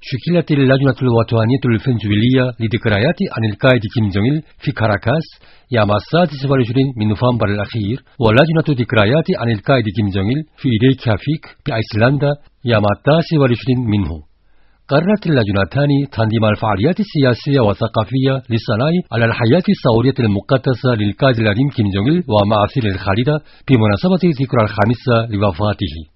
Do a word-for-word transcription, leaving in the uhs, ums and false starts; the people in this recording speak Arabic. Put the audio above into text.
شكلت اللجنة الوطنية الفنزويلية لذكريات عن القائد كيم جونغ إل في كاراكاس يوم السادس والعشرين من نوفمبر الأخير، ولجنة ذكريات عن القائد كيم جونغ إل في ريكيافيك بأيسلندا يوم التاسع والعشرين منه. قررت اللجنتان تنظيم الفعاليات السياسية والثقافية للثناء على الحياة الثورية المقدسة للقائد العظيم كيم جونغ إل ومآثره الخالدة بمناسبة الذكرى الخامسة لوفاته.